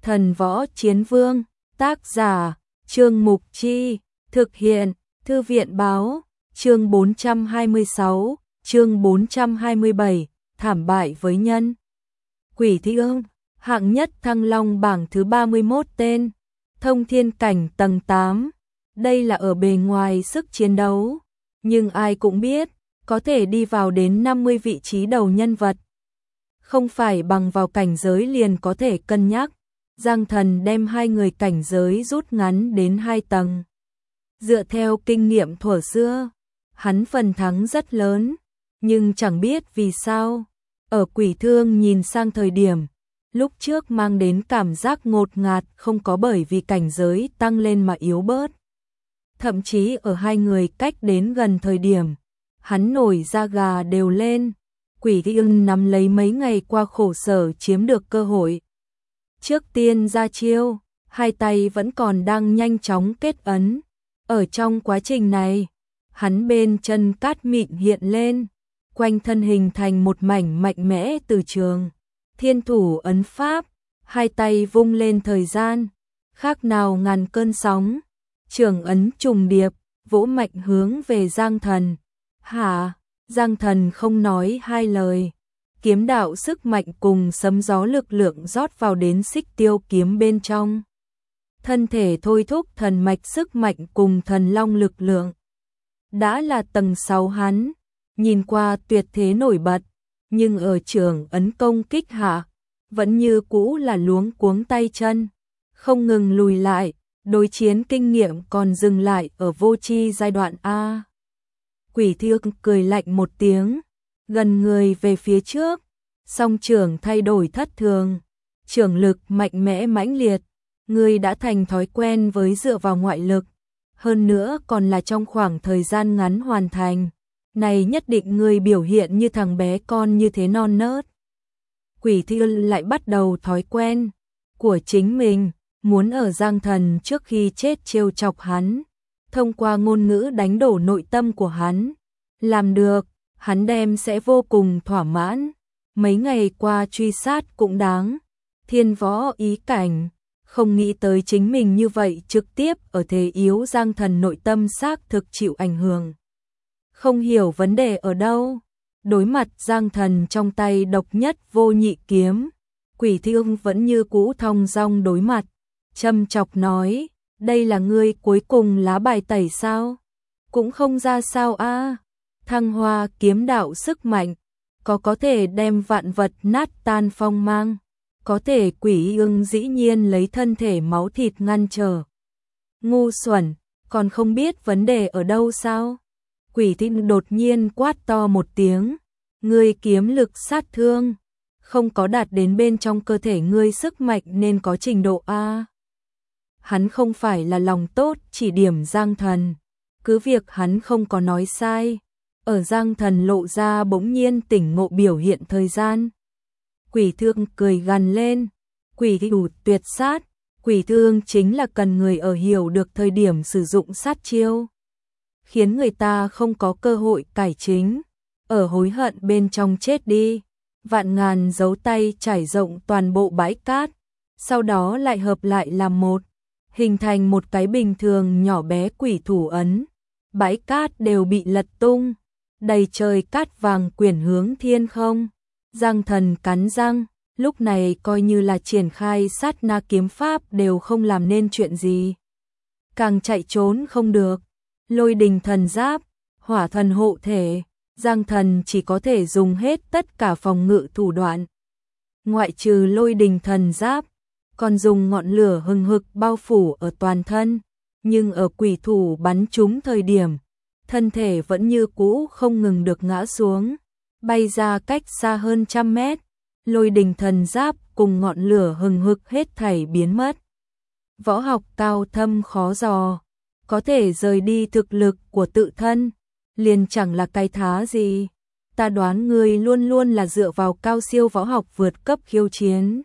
Thần võ chiến vương, tác giả, Trương Mục Chi, thực hiện, Thư viện báo, chương 426, chương 427, thảm bại với nhân. Quỷ Thi Ương, hạng nhất Thăng Long bảng thứ 31 tên, thông thiên cảnh tầng 8. Đây là ở bề ngoài sức chiến đấu, nhưng ai cũng biết, có thể đi vào đến 50 vị trí đầu nhân vật. Không phải bằng vào cảnh giới liền có thể cân nhắc. Giang Thần đem hai người cảnh giới rút ngắn đến 2 tầng. Dựa theo kinh nghiệm thuở xưa, hắn phần thắng rất lớn, nhưng chẳng biết vì sao, ở Quỷ Thương nhìn sang thời điểm, lúc trước mang đến cảm giác ngột ngạt không có bởi vì cảnh giới tăng lên mà yếu bớt. Thậm chí ở hai người cách đến gần thời điểm, hắn nổi da gà đều lên. Quỷ Thương nắm lấy mấy ngày qua khổ sở chiếm được cơ hội. Trước tiên ra chiêu, hai tay vẫn còn đang nhanh chóng kết ấn. Ở trong quá trình này, hắn bên chân cát mịn hiện lên, quanh thân hình thành một mảnh mạnh mẽ từ trường. Thiên thủ ấn pháp, hai tay vung lên thời gian, khác nào ngàn cơn sóng. Trường ấn trùng điệp, vỗ mạnh hướng về Giang Thần. Hả? Giang Thần không nói hai lời. Kiếm đạo sức mạnh cùng sấm gió lực lượng rót vào đến xích tiêu kiếm bên trong. Thân thể thôi thúc thần mạch sức mạnh cùng thần long lực lượng. Đã là tầng 6 hắn, nhìn qua tuyệt thế nổi bật, nhưng ở trường ấn công kích hạ, vẫn như cũ là luống cuống tay chân, không ngừng lùi lại, đối chiến kinh nghiệm còn dừng lại ở vô tri giai đoạn A. Quỷ Thương cười lạnh một tiếng, gần người về phía trước, song trưởng thay đổi thất thường, trưởng lực mạnh mẽ mãnh liệt, ngươi đã thành thói quen với dựa vào ngoại lực, hơn nữa còn là trong khoảng thời gian ngắn hoàn thành, này nhất định ngươi biểu hiện như thằng bé con như thế non nớt. Quỷ Thương lại bắt đầu thói quen của chính mình, muốn ở Giang Thần trước khi chết trêu chọc hắn, thông qua ngôn ngữ đánh đổ nội tâm của hắn. Làm được, hắn đem sẽ vô cùng thỏa mãn. Mấy ngày qua truy sát cũng đáng. Thiên võ ý cảnh, không nghĩ tới chính mình như vậy trực tiếp ở thế yếu Giang Thần nội tâm xác thực chịu ảnh hưởng. Không hiểu vấn đề ở đâu. Đối mặt Giang Thần trong tay độc nhất vô nhị kiếm, Quỷ Thương vẫn như cũ thong dong đối mặt. Châm chọc nói, đây là ngươi cuối cùng lá bài tẩy sao? Cũng không ra sao a. Thăng hoa kiếm đạo sức mạnh, có thể đem vạn vật nát tan phong mang, có thể Quỷ Ương dĩ nhiên lấy thân thể máu thịt ngăn trở. Ngu xuẩn, còn không biết vấn đề ở đâu sao? Quỷ Thương đột nhiên quát to một tiếng, ngươi kiếm lực sát thương, không có đạt đến bên trong cơ thể ngươi sức mạnh nên có trình độ A. Hắn không phải là lòng tốt chỉ điểm Giang Thần, cứ việc hắn không có nói sai. Ở Giang Thần lộ ra bỗng nhiên tỉnh ngộ biểu hiện thời gian. Quỷ Thương cười gằn lên, Quỷ Thủ tuyệt sát, Quỷ Thương chính là cần người ở hiểu được thời điểm sử dụng sát chiêu, khiến người ta không có cơ hội cải chính, ở hối hận bên trong chết đi. Vạn ngàn dấu tay trải rộng toàn bộ bãi cát, sau đó lại hợp lại làm một, hình thành một cái bình thường nhỏ bé quỷ thủ ấn. Bãi cát đều bị lật tung, đầy trời cát vàng quyển hướng thiên không. Giang Thần cắn răng, lúc này coi như là triển khai sát na kiếm pháp đều không làm nên chuyện gì. Càng chạy trốn không được, lôi đình thần giáp, hỏa thần hộ thể, Giang Thần chỉ có thể dùng hết tất cả phòng ngự thủ đoạn. Ngoại trừ lôi đình thần giáp, còn dùng ngọn lửa hừng hực bao phủ ở toàn thân, nhưng ở quỷ thủ bắn trúng thời điểm, thân thể vẫn như cũ không ngừng được ngã xuống, bay ra cách xa hơn 100 mét, lôi đình thần giáp cùng ngọn lửa hừng hực hết thảy biến mất. Võ học cao thâm khó dò, có thể rời đi thực lực của tự thân, liền chẳng là cái thá gì. Ta đoán ngươi luôn luôn là dựa vào cao siêu võ học vượt cấp khiêu chiến.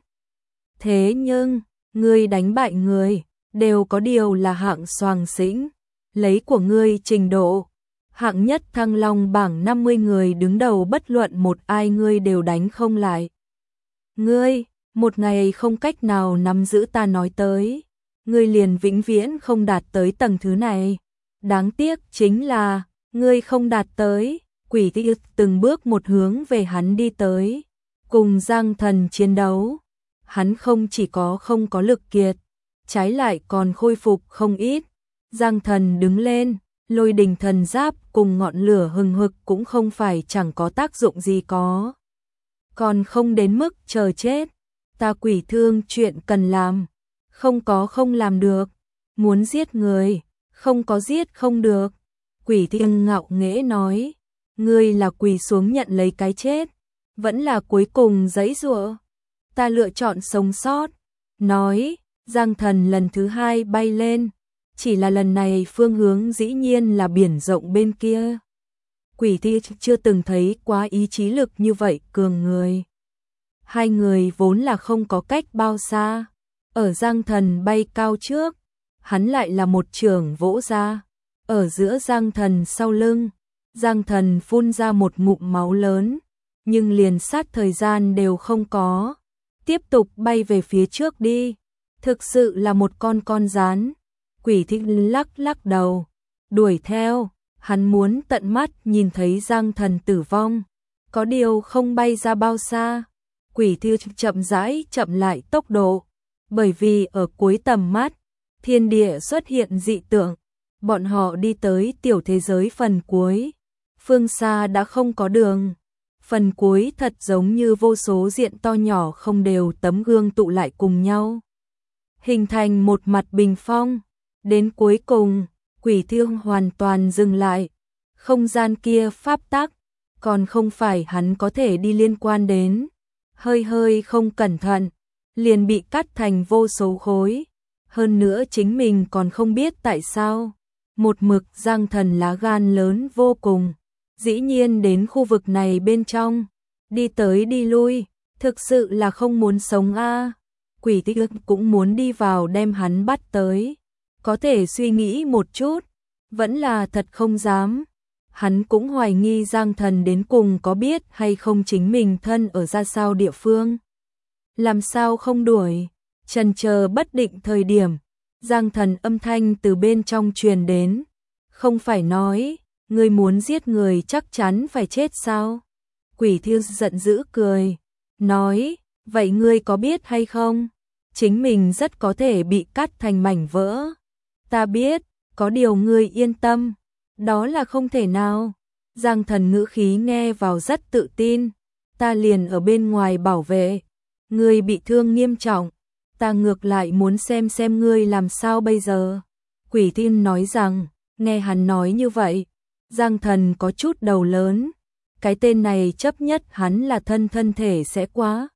Thế nhưng, ngươi đánh bại người, đều có điều là hạng soàng xĩnh, lấy của ngươi trình độ. Hạng nhất Thăng Long bảng 50 người đứng đầu bất luận một ai ngươi đều đánh không lại. Ngươi, một ngày không cách nào nắm giữ ta nói tới, ngươi liền vĩnh viễn không đạt tới tầng thứ này. Đáng tiếc chính là, ngươi không đạt tới. Quỷ Thị từng bước một hướng về hắn đi tới, cùng Giang Thần chiến đấu. Hắn không chỉ không có lực kiệt, trái lại còn khôi phục không ít. Giang Thần đứng lên, lôi đình thần giáp cùng ngọn lửa hừng hực cũng không phải chẳng có tác dụng gì có. Còn không đến mức chờ chết, ta Quỷ Thương chuyện cần làm, không làm được, muốn giết người, không có giết không được. Quỷ Thương ngạo nghễ nói, ngươi là quỳ xuống nhận lấy cái chết, vẫn là cuối cùng giãy giụa. Ta lựa chọn sống sót. Nói, Giang Thần lần thứ hai bay lên, chỉ là lần này phương hướng dĩ nhiên là biển rộng bên kia. Quỷ Thi chưa từng thấy quá ý chí lực như vậy cường người. Hai người vốn là không có cách bao xa, ở Giang Thần bay cao trước, hắn lại là một chưởng vỗ ra, ở giữa Giang Thần sau lưng. Giang Thần phun ra một ngụm máu lớn, nhưng liền sát thời gian đều không có, tiếp tục bay về phía trước đi. Thực sự là một con rán. Quỷ Thích lắc lắc đầu, đuổi theo, hắn muốn tận mắt nhìn thấy Giang Thần tử vong, có điều không bay ra bao xa. Quỷ Thư chậm rãi chậm lại tốc độ, bởi vì ở cuối tầm mắt, thiên địa xuất hiện dị tượng, bọn họ đi tới tiểu thế giới phần cuối. Phương xa đã không có đường, phần cuối thật giống như vô số diện to nhỏ không đều tấm gương tụ lại cùng nhau, hình thành một mặt bình phong. Đến cuối cùng, Quỷ Thương hoàn toàn dừng lại, không gian kia pháp tắc, còn không phải hắn có thể đi liên quan đến, hơi không cẩn thận, liền bị cắt thành vô số khối, hơn nữa chính mình còn không biết tại sao. Một mực Giang Thần lá gan lớn vô cùng, dĩ nhiên đến khu vực này bên trong, đi tới đi lui, thực sự là không muốn sống a. Quỷ Tích cũng muốn đi vào đem hắn bắt tới, có thể suy nghĩ một chút, vẫn là thật không dám. Hắn cũng hoài nghi Giang Thần đến cùng có biết hay không chính mình thân ở ra sao địa phương. Làm sao không đuổi, chần chờ bất định thời điểm, Giang Thần âm thanh từ bên trong truyền đến, không phải nói, ngươi muốn giết người chắc chắn phải chết sao? Quỷ Thiêu giận dữ cười, nói, vậy ngươi có biết hay không? Chính mình rất có thể bị cắt thành mảnh vỡ. Ta biết, có điều ngươi yên tâm, đó là không thể nào. Giang Thần ngữ khí nghe vào rất tự tin, ta liền ở bên ngoài bảo vệ, ngươi bị thương nghiêm trọng, ta ngược lại muốn xem ngươi làm sao bây giờ. Quỷ Thiên nói rằng, nghe hắn nói như vậy, Giang Thần có chút đầu lớn, cái tên này chấp nhất hắn là thân thể sẽ quá.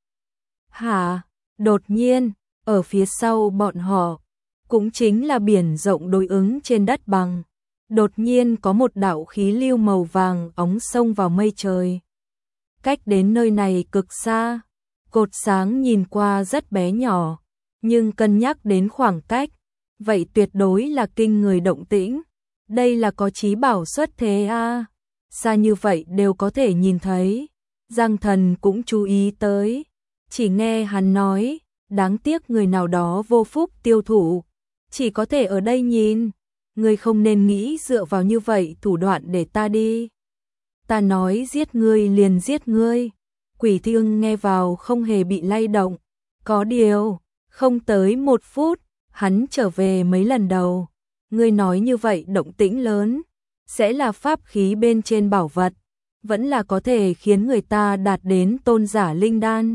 Hả? Đột nhiên, ở phía sau bọn họ, cũng chính là biển rộng đối ứng trên đất bằng, đột nhiên có một đạo khí lưu màu vàng óng xông vào mây trời. Cách đến nơi này cực xa, cột sáng nhìn qua rất bé nhỏ, nhưng cân nhắc đến khoảng cách, vậy tuyệt đối là kinh người động tĩnh. Đây là có chí bảo xuất thế a, xa như vậy đều có thể nhìn thấy. Giang Thần cũng chú ý tới, chỉ nghe hắn nói, đáng tiếc người nào đó vô phúc tiêu thụ, chỉ có thể ở đây nhìn. Ngươi không nên nghĩ dựa vào như vậy thủ đoạn để ta đi. Ta nói giết ngươi liền giết ngươi. Quỷ Thương nghe vào không hề bị lay động, có điều, không tới 1 phút, hắn trở về mấy lần đầu. Ngươi nói như vậy động tĩnh lớn, sẽ là pháp khí bên trên bảo vật, vẫn là có thể khiến người ta đạt đến tôn giả linh đan,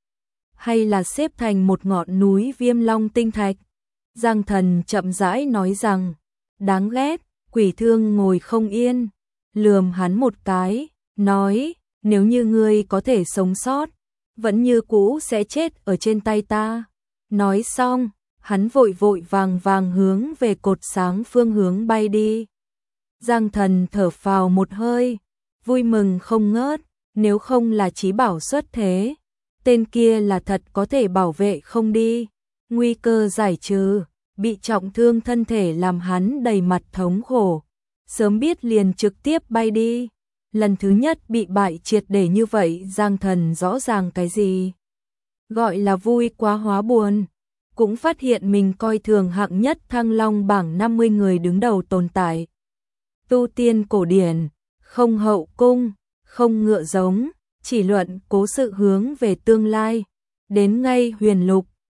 hay là xếp thành một ngọn núi viêm long tinh thạch. Giang Thần chậm rãi nói rằng, đáng ghét. Quỷ Thương ngồi không yên, lườm hắn một cái, nói, nếu như ngươi có thể sống sót, vẫn như cũ sẽ chết ở trên tay ta. Nói xong, hắn vội vàng hướng về cột sáng phương hướng bay đi. Giang Thần thở phào một hơi, vui mừng không ngớt, nếu không là chí bảo xuất thế, tên kia là thật có thể bảo vệ không đi. Nguy cơ giải trừ, bị trọng thương thân thể làm hắn đầy mặt thống khổ, sớm biết liền trực tiếp bay đi. Lần thứ nhất bị bại triệt để như vậy, Giang Thần rõ ràng cái gì gọi là vui quá hóa buồn. Cũng phát hiện mình coi thường hạng nhất Thăng Long bảng 50 người đứng đầu tồn tại. Tu tiên cổ điển, không hậu cung, không ngựa giống, chỉ luận cố sự hướng về tương lai. Đến ngay huyền lục,